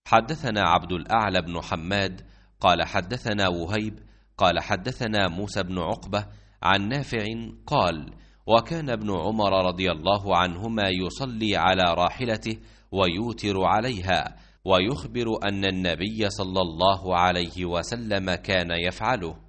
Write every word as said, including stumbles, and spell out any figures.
حدثنا عبد الأعلى بن حماد قال حدثنا وهيب قال حدثنا موسى بن عقبة عن نافع قال: وكان ابن عمر رضي الله عنهما يصلي على راحلته ويوتر عليها، ويخبر أن النبي صلى الله عليه وسلم كان يفعله.